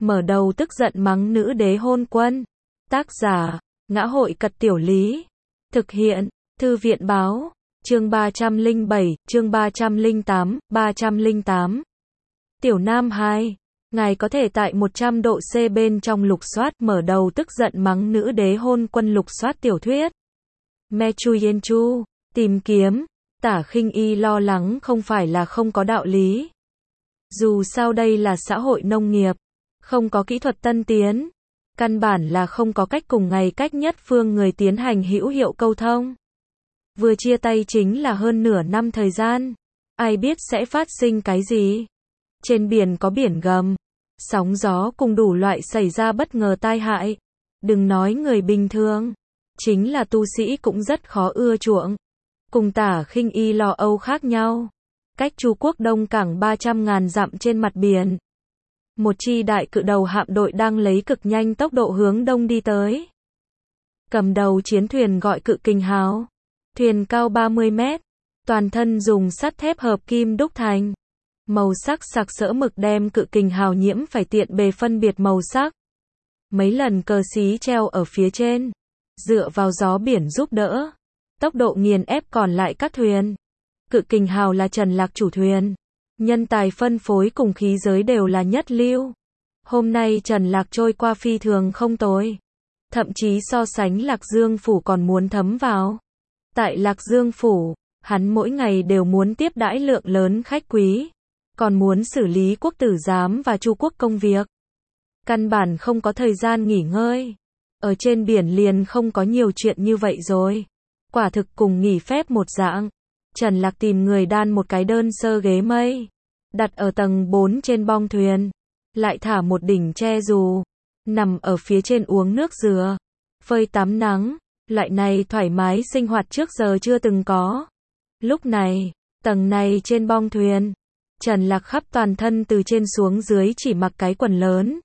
mở đầu tức giận mắng nữ đế hôn quân. Tác giả, Ngã Hội Cật Tiểu Lý. Thực hiện, Thư viện Báo. Chương 307, chương 308, 308. Tiểu Nam 2. Ngài có thể tại 100 độ C bên trong lục soát, mở đầu tức giận mắng nữ đế hôn quân lục soát tiểu thuyết. Me Chu Yen Chu, tìm kiếm. Tả Khinh Y lo lắng không phải là không có đạo lý. Dù sao đây là xã hội nông nghiệp, không có kỹ thuật tân tiến, căn bản là không có cách cùng ngày cách nhất phương người tiến hành hữu hiệu câu thông. Vừa chia tay chính là hơn nửa năm thời gian, ai biết sẽ phát sinh cái gì. Trên biển có biển gầm, sóng gió cùng đủ loại xảy ra bất ngờ tai hại. Đừng nói người bình thường, chính là tu sĩ cũng rất khó ưa chuộng. Cùng Tả Khinh Y lo âu khác nhau. Cách Chu Quốc Đông Cảng 300.000 dặm trên mặt biển, một chi đại cự đầu hạm đội đang lấy cực nhanh tốc độ hướng đông đi tới. Cầm đầu chiến thuyền gọi Cự Kình Hào. Thuyền cao 30 mét, toàn thân dùng sắt thép hợp kim đúc thành. Màu sắc sặc sỡ mực đem Cự Kình Hào nhiễm phải tiện bề phân biệt màu sắc. Mấy lần cờ xí treo ở phía trên, dựa vào gió biển giúp đỡ, tốc độ nghiền ép còn lại các thuyền. Cự Kình Hào là Trần Lạc chủ thuyền, nhân tài phân phối cùng khí giới đều là nhất lưu. Hôm nay Trần Lạc trôi qua phi thường không tồi, thậm chí so sánh Lạc Dương Phủ còn muốn thấm vào. Tại Lạc Dương Phủ, hắn mỗi ngày đều muốn tiếp đãi lượng lớn khách quý, còn muốn xử lý quốc tử giám và Chu Quốc công việc. Căn bản không có thời gian nghỉ ngơi. Ở trên biển liền không có nhiều chuyện như vậy rồi. Quả thực cùng nghỉ phép một dạng. Trần Lạc tìm người đan một cái đơn sơ ghế mây, đặt ở tầng 4 trên bong thuyền, lại thả một đỉnh che dù, nằm ở phía trên uống nước dừa, phơi tắm nắng, loại này thoải mái sinh hoạt trước giờ chưa từng có. Lúc này, tầng này trên bong thuyền, Trần Lạc khắp toàn thân từ trên xuống dưới chỉ mặc cái quần lớn,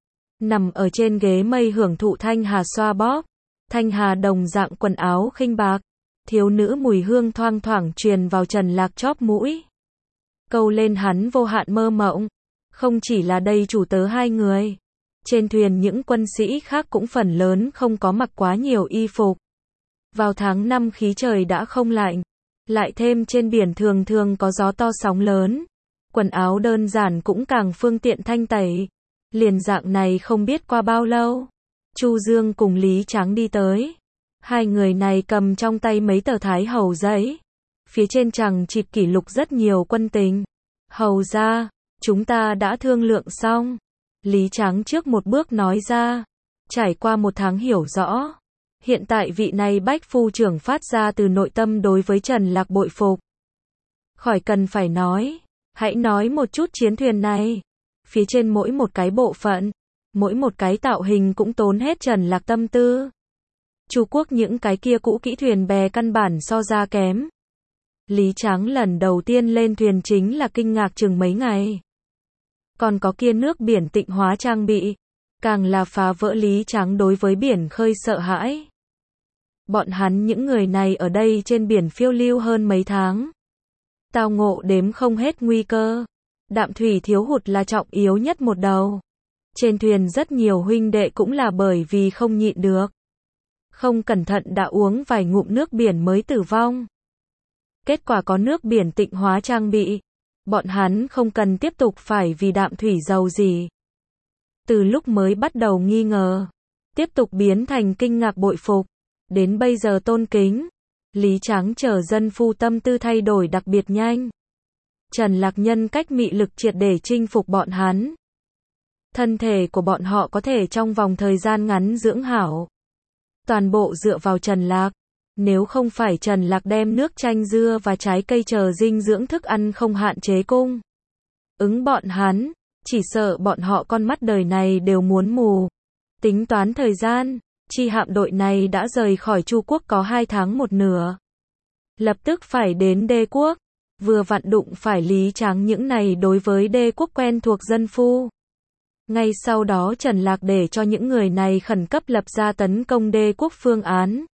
nằm ở trên ghế mây hưởng thụ thanh hà xoa bóp. Thanh hà đồng dạng quần áo khinh bạc, thiếu nữ mùi hương thoang thoảng truyền vào Trần Lạc chóp mũi, câu lên hắn vô hạn mơ mộng. Không chỉ là đây chủ tớ hai người, trên thuyền những quân sĩ khác cũng phần lớn không có mặc quá nhiều y phục. Vào tháng 5 khí trời đã không lạnh, lại thêm trên biển thường thường có gió to sóng lớn, quần áo đơn giản cũng càng phương tiện thanh tẩy. Liền dạng này không biết qua bao lâu, Chu Dương cùng Lý Tráng đi tới. Hai người này cầm trong tay mấy tờ thái hầu giấy, phía trên chằng chịt kỷ lục rất nhiều quân tình. Hầu ra, chúng ta đã thương lượng xong. Lý Tráng trước một bước nói ra. Trải qua một tháng hiểu rõ, hiện tại vị này bách phu trưởng phát ra từ nội tâm đối với Trần Lạc bội phục. Khỏi cần phải nói, hãy nói một chút chiến thuyền này. Phía trên mỗi một cái bộ phận, mỗi một cái tạo hình cũng tốn hết Trần Lạc tâm tư. Chu Quốc những cái kia cũ kỹ thuyền bè căn bản so ra kém. Lý Tráng lần đầu tiên lên thuyền chính là kinh ngạc chừng mấy ngày. Còn có kia nước biển tịnh hóa trang bị, càng là phá vỡ Lý Tráng đối với biển khơi sợ hãi. Bọn hắn những người này ở đây trên biển phiêu lưu hơn mấy tháng, tao ngộ đếm không hết nguy cơ. Đạm thủy thiếu hụt là trọng yếu nhất một đầu. Trên thuyền rất nhiều huynh đệ cũng là bởi vì không nhịn được, không cẩn thận đã uống vài ngụm nước biển mới tử vong. Kết quả có nước biển tịnh hóa trang bị, bọn hắn không cần tiếp tục phải vì đạm thủy giàu gì. Từ lúc mới bắt đầu nghi ngờ, tiếp tục biến thành kinh ngạc bội phục, đến bây giờ tôn kính. Lý Tráng chờ dân phu tâm tư thay đổi đặc biệt nhanh. Trần Lạc nhân cách mị lực triệt để chinh phục bọn hắn. Thân thể của bọn họ có thể trong vòng thời gian ngắn dưỡng hảo. Toàn bộ dựa vào Trần Lạc. Nếu không phải Trần Lạc đem nước chanh dưa và trái cây chờ dinh dưỡng thức ăn không hạn chế cung ứng bọn hắn, chỉ sợ bọn họ con mắt đời này đều muốn mù. Tính toán thời gian, chi hạm đội này đã rời khỏi Chu Quốc có 2 tháng một nửa. Lập tức phải đến Đê Quốc, vừa vặn đụng phải Lý Tráng những này đối với Đê Quốc quen thuộc dân phu. Ngay sau đó Trần Lạc để cho những người này khẩn cấp lập ra tấn công Đê Quốc phương án.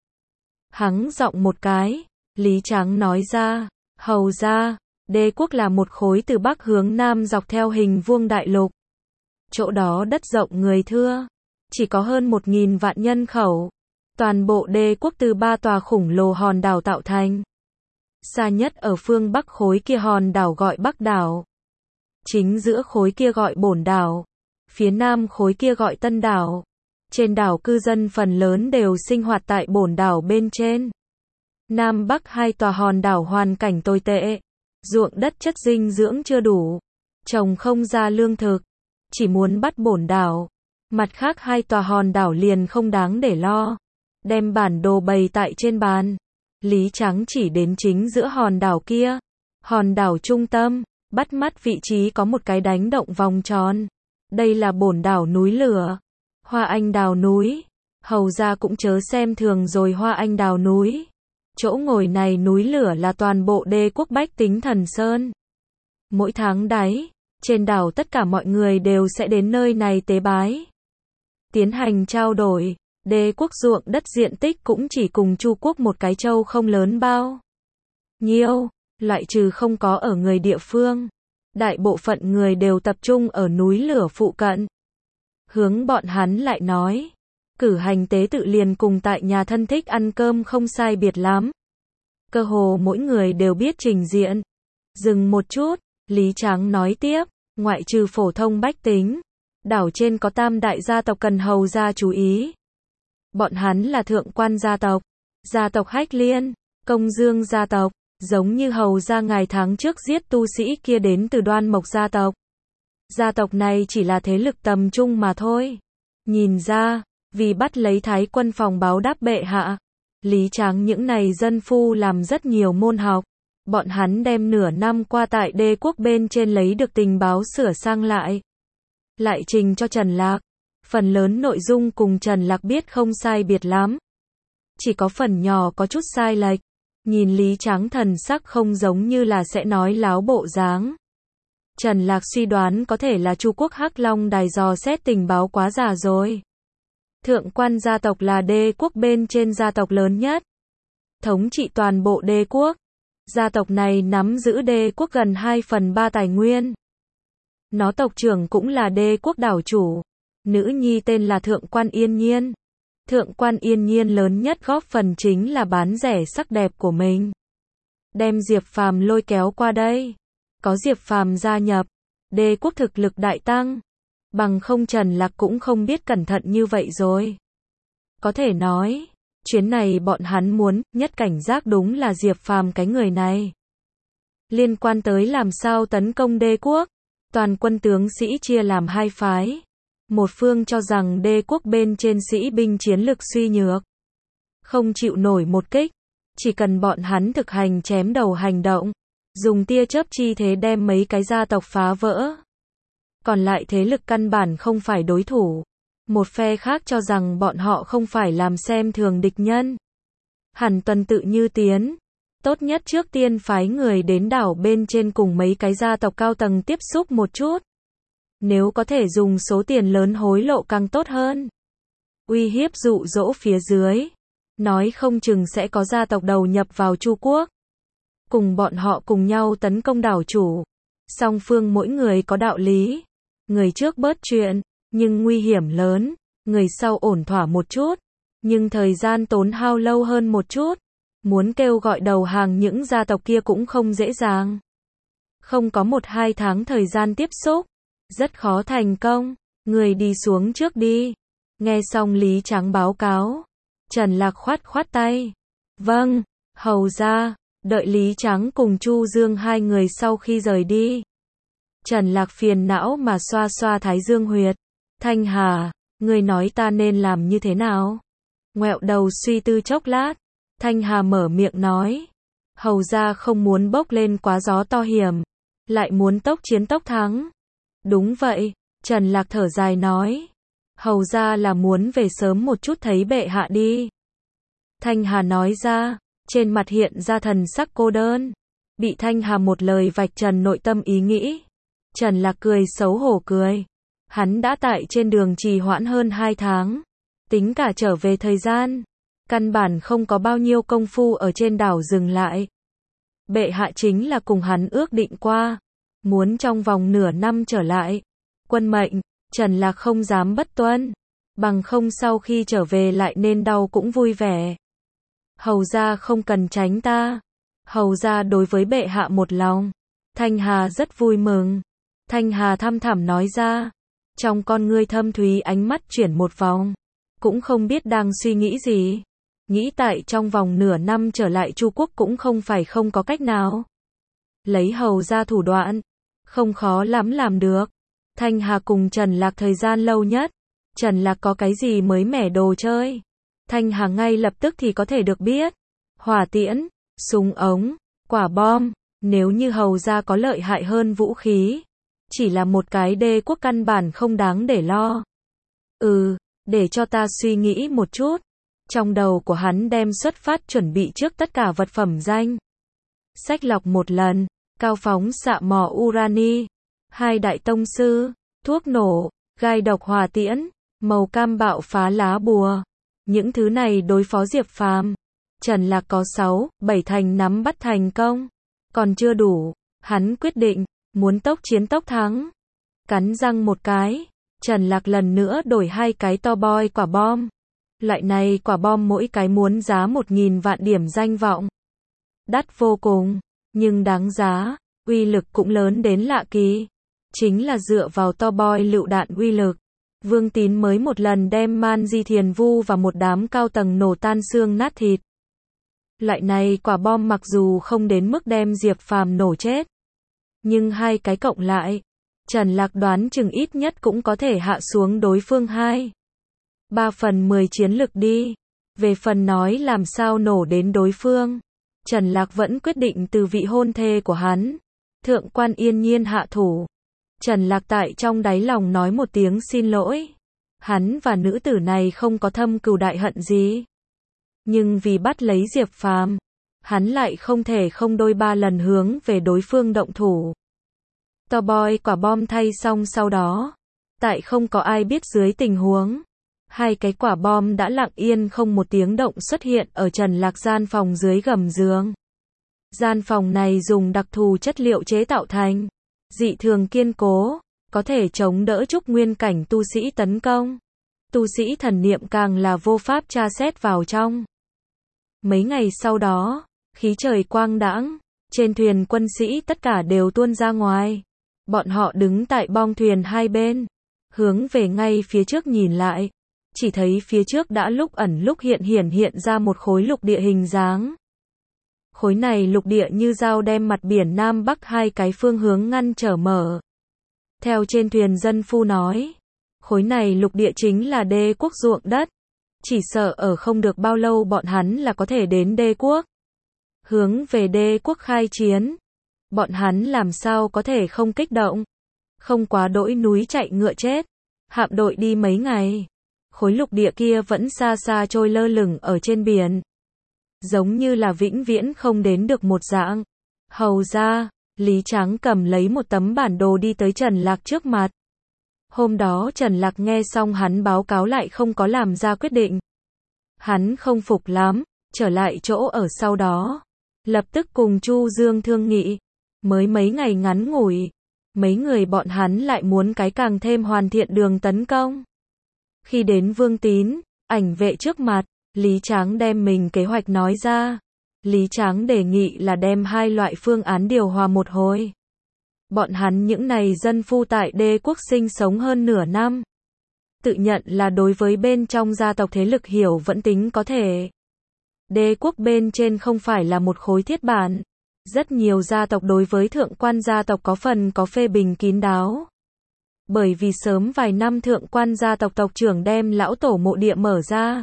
Hắng giọng một cái, Lý Tráng nói ra, hầu ra, Đê Quốc là một khối từ Bắc hướng Nam dọc theo hình vuông đại lục. chỗ đó đất rộng người thưa, chỉ có hơn 1.000 vạn nhân khẩu. Toàn bộ đế quốc từ 3 tòa khổng lồ hòn đảo tạo thành. Xa nhất ở phương Bắc khối kia hòn đảo gọi Bắc đảo. Chính giữa khối kia gọi Bổn đảo. Phía Nam khối kia gọi Tân đảo. Trên đảo cư dân phần lớn đều sinh hoạt tại Bổn đảo bên trên. Nam Bắc hai tòa hòn đảo hoàn cảnh tồi tệ. Ruộng đất chất dinh dưỡng chưa đủ. Trồng không ra lương thực. Chỉ muốn bắt Bổn đảo. Mặt khác hai tòa hòn đảo liền không đáng để lo. Đem bản đồ bày tại trên bàn. Lý Trắng chỉ đến chính giữa hòn đảo kia. Hòn đảo trung tâm, bắt mắt vị trí có một cái đánh động vòng tròn. Đây là Bổn đảo núi lửa. Hoa anh đào núi. Hầu ra cũng chớ xem thường rồi hoa anh đào núi. Chỗ ngồi này núi lửa là toàn bộ đế quốc bách tính Thần Sơn. Mỗi tháng đáy, trên đảo tất cả mọi người đều sẽ đến nơi này tế bái. Tiến hành trao đổi. Đế quốc ruộng đất diện tích cũng chỉ cùng Chu quốc một cái châu không lớn bao nhiêu, loại trừ không có ở người địa phương. Đại bộ phận người đều tập trung ở núi lửa phụ cận. Hướng bọn hắn lại nói, cử hành tế tự liền cùng tại nhà thân thích ăn cơm không sai biệt lắm. Cơ hồ mỗi người đều biết trình diện. Dừng một chút, Lý Trắng nói tiếp, ngoại trừ phổ thông bách tính, đảo trên có tam đại gia tộc cần hầu ra chú ý. Bọn hắn là thượng quan gia tộc Hách Liên, Công Dương gia tộc, giống như hầu ra ngày tháng trước giết tu sĩ kia đến từ Đoan Mộc gia tộc. Gia tộc này chỉ là thế lực tầm trung mà thôi. Nhìn ra, vì bắt lấy Thái quân phòng báo đáp bệ hạ, Lý Trắng những này dân phu làm rất nhiều môn học. Bọn hắn đem nửa năm qua tại đế quốc bên trên lấy được tình báo sửa sang lại. Lại trình cho Trần Lạc. Phần lớn nội dung cùng Trần Lạc biết không sai biệt lắm. Chỉ có phần nhỏ có chút sai lệch. Nhìn Lý Trắng thần sắc không giống như là sẽ nói láo bộ dáng. Trần Lạc suy đoán có thể là Chu quốc Hắc Long đài dò xét tình báo quá già rồi. Thượng quan gia tộc là đế quốc bên trên gia tộc lớn nhất. Thống trị toàn bộ đế quốc. Gia tộc này nắm giữ đế quốc gần 2/3 tài nguyên. Nó tộc trưởng cũng là đế quốc đảo chủ. Nữ nhi tên là Thượng quan Yên Nhiên. Thượng quan Yên Nhiên lớn nhất góp phần chính là bán rẻ sắc đẹp của mình. Đem Diệp Phàm lôi kéo qua đây. Có Diệp Phàm gia nhập, đế quốc thực lực đại tăng. Bằng không Trần Lạc cũng không biết cẩn thận như vậy rồi. Có thể nói, chuyến này bọn hắn muốn nhất cảnh giác đúng là Diệp Phàm cái người này. Liên quan tới làm sao tấn công đế quốc, toàn quân tướng sĩ chia làm hai phái. Một phương cho rằng đế quốc bên trên sĩ binh chiến lực suy nhược, không chịu nổi một kích, chỉ cần bọn hắn thực hành chém đầu hành động, dùng tia chớp chi thế đem mấy cái gia tộc phá vỡ. Còn lại thế lực căn bản không phải đối thủ. Một phe khác cho rằng bọn họ không phải làm xem thường địch nhân. Hẳn tuần tự như tiến. Tốt nhất trước tiên phái người đến đảo bên trên cùng mấy cái gia tộc cao tầng tiếp xúc một chút. Nếu có thể dùng số tiền lớn hối lộ càng tốt hơn. Uy hiếp dụ dỗ phía dưới. Nói không chừng sẽ có gia tộc đầu nhập vào Chu quốc. Cùng bọn họ cùng nhau tấn công đảo chủ. Song phương mỗi người có đạo lý. Người trước bớt chuyện, nhưng nguy hiểm lớn. Người sau ổn thỏa một chút, nhưng thời gian tốn hao lâu hơn một chút. Muốn kêu gọi đầu hàng những gia tộc kia cũng không dễ dàng. Không có 1-2 tháng thời gian tiếp xúc, rất khó thành công. Người đi xuống trước đi. Nghe xong Lý Trắng báo cáo, Trần Lạc khoát khoát tay. Vâng, hầu ra. Đợi Lý Trắng cùng Chu Dương hai người sau khi rời đi, Trần Lạc phiền não mà xoa xoa thái dương huyệt. Thanh Hà, ngươi nói ta nên làm như thế nào? Ngoẹo đầu suy tư chốc lát, Thanh Hà mở miệng nói. Hầu ra không muốn bốc lên quá gió to hiểm, lại muốn tốc chiến tốc thắng. Đúng vậy, Trần Lạc thở dài nói. Hầu ra là muốn về sớm một chút thấy bệ hạ đi. Thanh Hà nói ra, trên mặt hiện ra thần sắc cô đơn. Bị Thanh Hà một lời vạch trần nội tâm ý nghĩ. Trần Lạc cười xấu hổ cười. Hắn đã tại trên đường trì hoãn hơn 2 tháng. Tính cả trở về thời gian, căn bản không có bao nhiêu công phu ở trên đảo dừng lại. Bệ hạ chính là cùng hắn ước định qua, muốn trong vòng nửa năm trở lại. Quân mệnh, Trần Lạc không dám bất tuân, bằng không sau khi trở về lại nên đau cũng vui vẻ. Hầu gia không cần tránh ta. Hầu gia đối với bệ hạ một lòng. Thanh Hà rất vui mừng. Thanh Hà thăm thẳm nói ra. Trong con ngươi thâm thúy ánh mắt chuyển một vòng. Cũng không biết đang suy nghĩ gì. Nghĩ tại trong vòng nửa năm trở lại Chu Quốc cũng không phải không có cách nào. Lấy hầu gia thủ đoạn. Không khó lắm làm được. Thanh Hà cùng Trần Lạc thời gian lâu nhất. Trần Lạc có cái gì mới mẻ đồ chơi. Thanh Hà ngay lập tức thì có thể được biết. Hỏa tiễn, súng ống, quả bom. Nếu như hầu gia có lợi hại hơn vũ khí. Chỉ là một cái đê quốc căn bản không đáng để lo. Để cho ta suy nghĩ một chút. Trong đầu của hắn đem xuất phát chuẩn bị trước tất cả vật phẩm danh. Sách lọc một lần. Cao phóng xạ mỏ urani. 2 đại tông sư. Thuốc nổ. Gai độc hỏa tiễn. Màu cam bạo phá lá bùa. Những thứ này đối phó Diệp Phàm, Trần Lạc có 6, 7 thành nắm bắt thành công. Còn chưa đủ. Hắn quyết định. Muốn tốc chiến tốc thắng. Cắn răng một cái. Trần Lạc lần nữa đổi 2 cái to boy quả bom. Loại này quả bom mỗi cái muốn giá 1.000 vạn điểm danh vọng. Đắt vô cùng. Nhưng đáng giá. Uy lực cũng lớn đến lạ kỳ. Chính là dựa vào to boy lựu đạn uy lực. Vương Tín mới một lần đem Man Di Thiền Vu và một đám cao tầng nổ tan xương nát thịt. Loại này quả bom mặc dù không đến mức đem Diệp Phàm nổ chết. Nhưng 2 cái cộng lại. Trần Lạc đoán chừng ít nhất cũng có thể hạ xuống đối phương 3/10 chiến lực đi. Về phần nói làm sao nổ đến đối phương. Trần Lạc vẫn quyết định từ vị hôn thê của hắn. Thượng quan Yên Nhiên hạ thủ. Trần Lạc tại trong đáy lòng nói một tiếng xin lỗi. Hắn và nữ tử này không có thâm cừu đại hận gì. Nhưng vì bắt lấy Diệp Phàm, hắn lại không thể không đôi 3 lần hướng về đối phương động thủ. To boy quả bom thay xong sau đó. Tại không có ai biết dưới tình huống. 2 cái quả bom đã lặng yên không một tiếng động xuất hiện ở Trần Lạc gian phòng dưới gầm giường. Gian phòng này dùng đặc thù chất liệu chế tạo thành. Dị thường kiên cố, có thể chống đỡ trúc nguyên cảnh tu sĩ tấn công. Tu sĩ thần niệm càng là vô pháp tra xét vào trong. Mấy ngày sau đó, khí trời quang đãng, trên thuyền quân sĩ tất cả đều tuôn ra ngoài. Bọn họ đứng tại bong thuyền hai bên, hướng về ngay phía trước nhìn lại. Chỉ thấy phía trước đã lúc ẩn lúc hiện ra một khối lục địa hình dáng. Khối này lục địa như dao đem mặt biển Nam Bắc 2 cái phương hướng ngăn trở mở. Theo trên thuyền dân phu nói, khối này lục địa chính là đê quốc ruộng đất. Chỉ sợ ở không được bao lâu bọn hắn là có thể đến đê quốc. Hướng về đê quốc khai chiến. Bọn hắn làm sao có thể không kích động. Không quá đỗi núi chạy ngựa chết. Hạm đội đi mấy ngày. Khối lục địa kia vẫn xa xa trôi lơ lửng ở trên biển. Giống như là vĩnh viễn không đến được một dạng. Hầu ra, Lý Tráng cầm lấy một tấm bản đồ đi tới Trần Lạc trước mặt. Hôm đó Trần Lạc nghe xong hắn báo cáo lại không có làm ra quyết định. Hắn không phục lắm, trở lại chỗ ở sau đó. Lập tức cùng Chu Dương thương nghị. Mới mấy ngày ngắn ngủi. Mấy người bọn hắn lại muốn cái càng thêm hoàn thiện đường tấn công. Khi đến Vương Tín, ảnh vệ trước mặt, Lý Tráng đem mình kế hoạch nói ra. Lý Tráng đề nghị là đem 2 loại phương án điều hòa một hồi. Bọn hắn những này dân phu tại đê quốc sinh sống hơn nửa năm. Tự nhận là đối với bên trong gia tộc thế lực hiểu vẫn tính có thể. Đê quốc bên trên không phải là một khối thiết bản. Rất nhiều gia tộc đối với thượng quan gia tộc có phần có phê bình kín đáo. Bởi vì sớm vài năm thượng quan gia tộc tộc trưởng đem lão tổ mộ địa mở ra.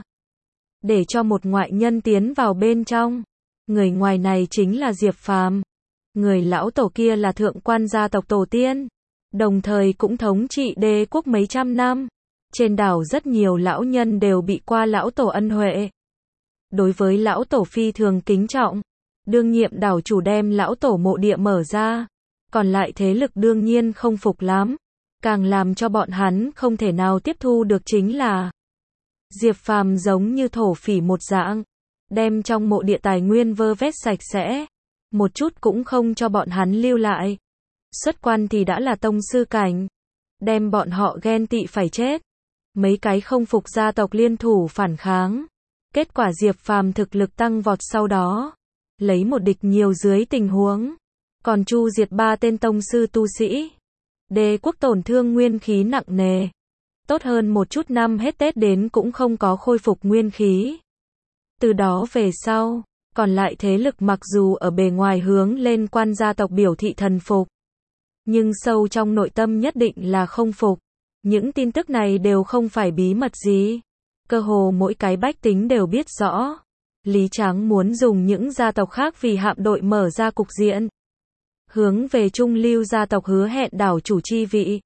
Để cho một ngoại nhân tiến vào bên trong. Người ngoài này chính là Diệp Phàm. Người lão tổ kia là thượng quan gia tộc tổ tiên. Đồng thời cũng thống trị đê quốc mấy trăm năm. Trên đảo rất nhiều lão nhân đều bị qua lão tổ ân huệ. Đối với lão tổ phi thường kính trọng. Đương nhiệm đảo chủ đem lão tổ mộ địa mở ra. Còn lại thế lực đương nhiên không phục lắm. Càng làm cho bọn hắn không thể nào tiếp thu được chính là Diệp Phàm giống như thổ phỉ một dạng. Đem trong mộ địa tài nguyên vơ vét sạch sẽ. Một chút cũng không cho bọn hắn lưu lại. Xuất quan thì đã là tông sư cảnh. đem bọn họ ghen tị phải chết. Mấy cái không phục gia tộc liên thủ phản kháng. Kết quả Diệp Phàm thực lực tăng vọt sau đó. Lấy một địch nhiều dưới tình huống. Còn chu diệt 3 tên tông sư tu sĩ. Đế quốc tổn thương nguyên khí nặng nề. Tốt hơn một chút năm hết Tết đến cũng không có khôi phục nguyên khí. Từ đó về sau, còn lại thế lực mặc dù ở bề ngoài hướng lên quan gia tộc biểu thị thần phục. Nhưng sâu trong nội tâm nhất định là không phục. Những tin tức này đều không phải bí mật gì. Cơ hồ mỗi cái bách tính đều biết rõ. Lý Tráng muốn dùng những gia tộc khác vì hạm đội mở ra cục diện. Hướng về trung lưu gia tộc hứa hẹn đảo chủ chi vị.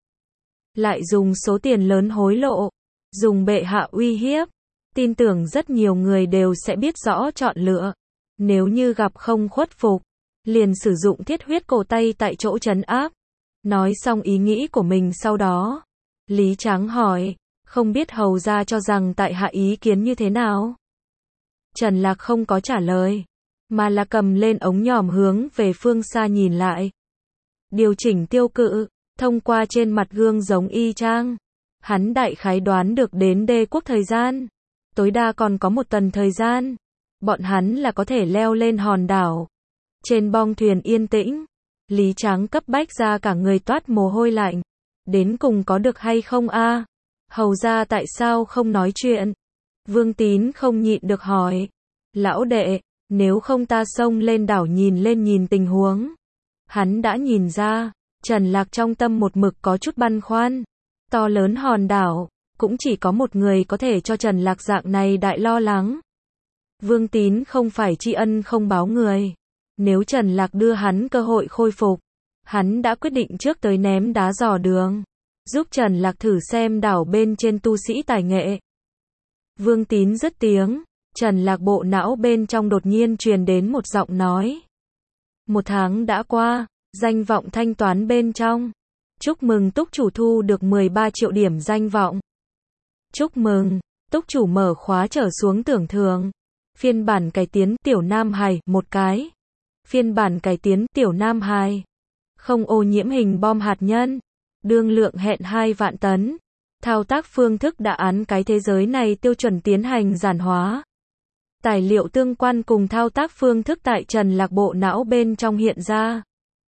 Lại dùng số tiền lớn hối lộ. Dùng bệ hạ uy hiếp. Tin tưởng rất nhiều người đều sẽ biết rõ chọn lựa. Nếu như gặp không khuất phục, liền sử dụng thiết huyết cổ tay tại chỗ trấn áp. Nói xong ý nghĩ của mình sau đó. Lý Tráng hỏi, không biết hầu gia cho rằng tại hạ ý kiến như thế nào? Trần Lạc không có trả lời, mà là cầm lên ống nhòm hướng về phương xa nhìn lại. Điều chỉnh tiêu cự, thông qua trên mặt gương giống y chang. Hắn đại khái đoán được đến đế quốc thời gian. Tối đa còn có một tuần thời gian. Bọn hắn là có thể leo lên hòn đảo. Trên bong thuyền yên tĩnh, Lý Tráng cấp bách ra cả người toát mồ hôi lạnh. Đến cùng có được hay không a? Hầu ra tại sao không nói chuyện? Vương Tín không nhịn được hỏi. Lão đệ, nếu không ta xông lên đảo nhìn tình huống. Hắn đã nhìn ra, Trần Lạc trong tâm một mực có chút băn khoăn. To lớn hòn đảo, cũng chỉ có một người có thể cho Trần Lạc dạng này đại lo lắng. Vương Tín không phải tri ân không báo người. Nếu Trần Lạc đưa hắn cơ hội khôi phục, hắn đã quyết định trước tới ném đá dò đường. Giúp Trần Lạc thử xem đảo bên trên tu sĩ tài nghệ. Vương Tín dứt tiếng, Trần Lạc bộ não bên trong đột nhiên truyền đến một giọng nói. 1 tháng đã qua, danh vọng thanh toán bên trong. Chúc mừng túc chủ thu được 13 triệu điểm danh vọng. Chúc mừng, túc chủ mở khóa trở xuống tưởng thưởng. Phiên bản cải tiến tiểu nam hài, 1 cái. Phiên bản cải tiến tiểu nam hài. Không ô nhiễm hình bom hạt nhân. Đương lượng hẹn 2 vạn tấn. Thao tác phương thức đã án cái thế giới này tiêu chuẩn tiến hành giản hóa. Tài liệu tương quan cùng thao tác phương thức tại Trần Lạc bộ não bên trong hiện ra.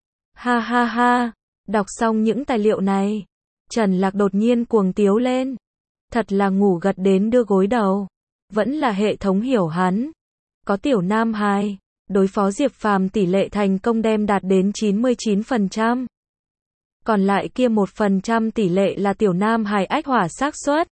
Ha ha ha, đọc xong những tài liệu này, Trần Lạc đột nhiên cuồng tiếu lên. Thật là ngủ gật đến đưa gối đầu. Vẫn là hệ thống hiểu hắn. Có tiểu nam hài, đối phó Diệp Phàm tỷ lệ thành công đem đạt đến 99%. Còn lại kia 1% tỷ lệ là tiểu nam hài ách hỏa xác suất.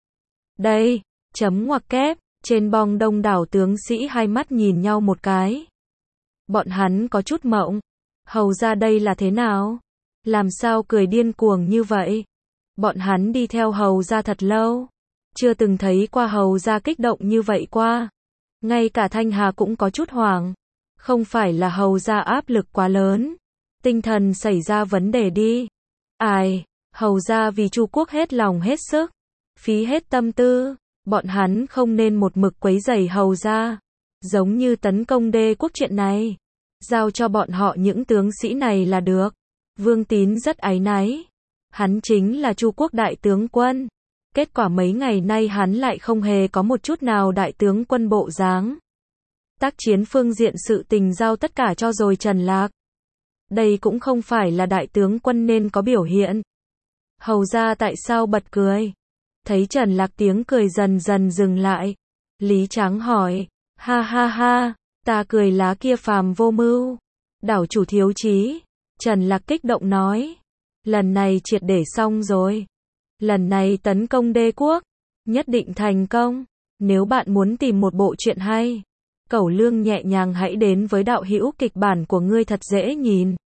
Đây, chấm ngoặc kép, trên bong đông đảo tướng sĩ hai mắt nhìn nhau một cái. Bọn hắn có chút mộng. Hầu ra đây là thế nào? Làm sao cười điên cuồng như vậy? Bọn hắn đi theo hầu ra thật lâu. Chưa từng thấy qua hầu ra kích động như vậy qua. Ngay cả Thanh Hà cũng có chút hoảng. Không phải là hầu ra áp lực quá lớn. Tinh thần xảy ra vấn đề đi. Ai, hầu ra vì Chu quốc hết lòng hết sức. Phí hết tâm tư. Bọn hắn không nên một mực quấy rầy hầu ra. Giống như tấn công đế quốc chuyện này. Giao cho bọn họ những tướng sĩ này là được. Vương Tín rất áy náy. Hắn chính là Chu quốc đại tướng quân. Kết quả mấy ngày nay hắn lại không hề có một chút nào đại tướng quân bộ dáng. Tác chiến phương diện sự tình giao tất cả cho rồi Trần Lạc. Đây cũng không phải là đại tướng quân nên có biểu hiện. Hầu ra tại sao bật cười? Thấy Trần Lạc tiếng cười dần dần dừng lại. Lý Tráng hỏi, ha ha ha, ta cười lá kia phàm vô mưu. Đảo chủ thiếu chí. Trần Lạc kích động nói. Lần này triệt để xong rồi. Lần này tấn công đế quốc. Nhất định thành công. Nếu bạn muốn tìm một bộ truyện hay. Cẩu Lương nhẹ nhàng hãy đến với đạo hữu kịch bản của ngươi thật dễ nhìn.